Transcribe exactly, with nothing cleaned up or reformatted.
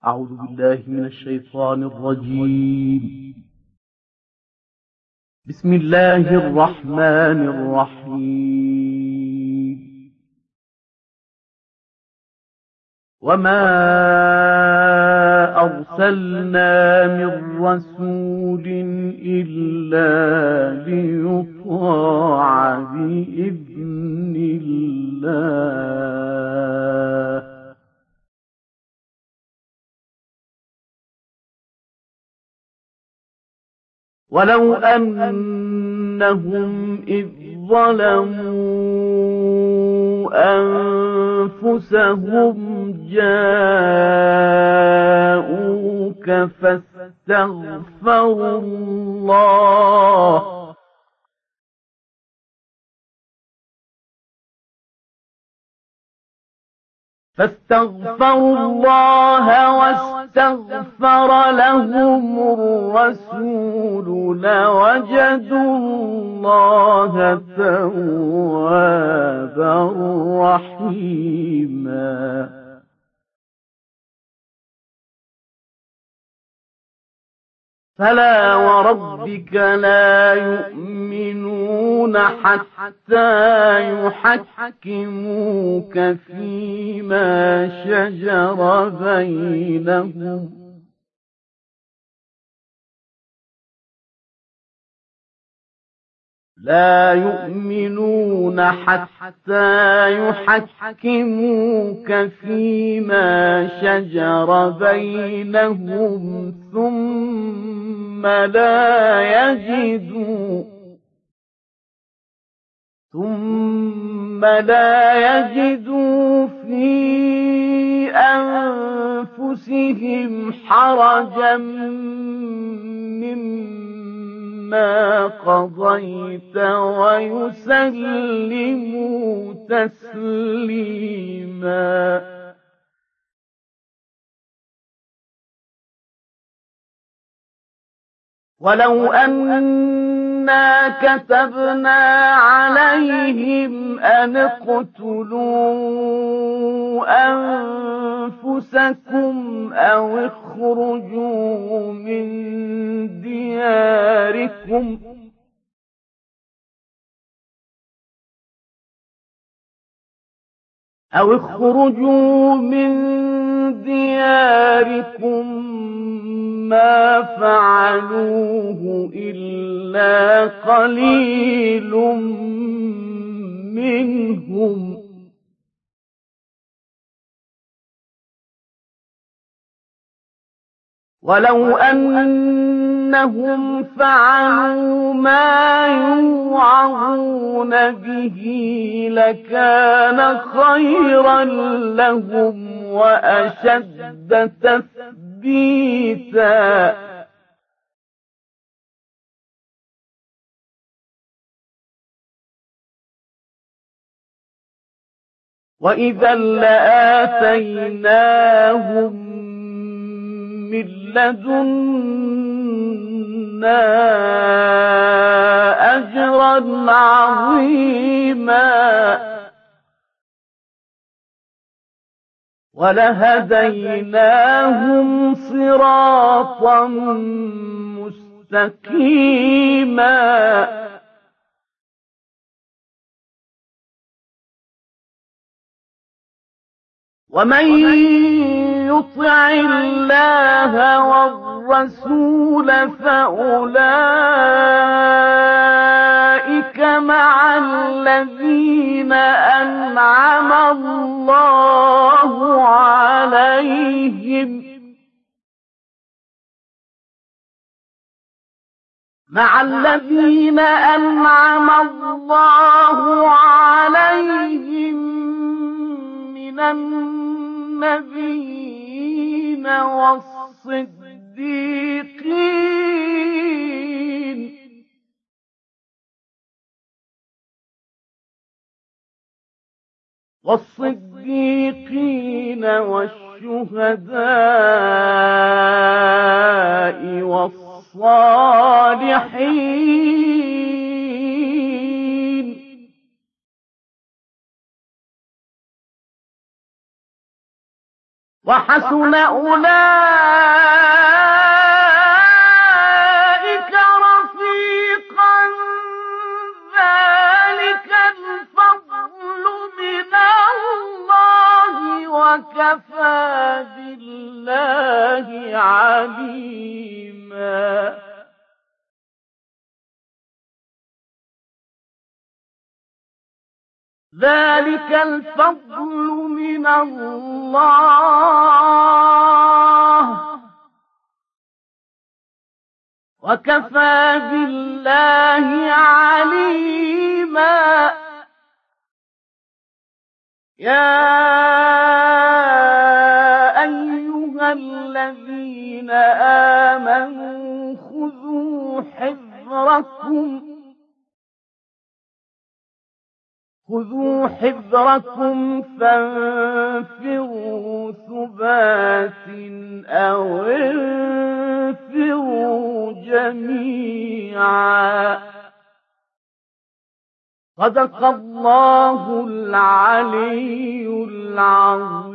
أعوذ بالله من الشيطان الرجيم. بسم الله الرحمن الرحيم. وما أرسلنا من رسول إلا ليطاع بإذن الله. ولو أنهم إذ ظلموا أنفسهم جاءوك فاستغفروا الله فاستغفروا الله واستغفر لهم الرسول لوجدوا الله توابا رحيما. فلا وربك لا يؤمنون حتى يحكموك فيما شجر بينهم لا يؤمنون حتى يحكموك فيما شجر بينهم ثم لا يجدوا ثم لا يجدوا في أنفسهم حرجا مما قضيت ويسلموا تسليما. ولو أنا كتبنا عليهم أن اقتلوا أنفسكم أو اخرجوا من دياركم أو اخرجوا من دياركم ما فعلوه إلا قليل منهم ولو أنهم فعلوا ما يوعظون به لكان خيرا لهم وأشد تثبيتا. وإذا لآتيناهم من لدنا أجرا عظيما ولهديناهم صراطا مستقيما. ومن يطع الله والرسول فأولئك مع الذين أنعم الله عليهم مع الذين أنعم الله عليهم من النبيين والصديقين والصديقين والشهداء والصالحين وحسن أولئك رفيقا ذلك الفضل من الله وكفى بالله عليما ذلك الفضل من الله وكفى بالله عليما يا أيها الذين آمنوا خذوا حذركم خذوا حذركم فانفروا ثبات أو انفروا جميعا صدق الله العلي العظيم.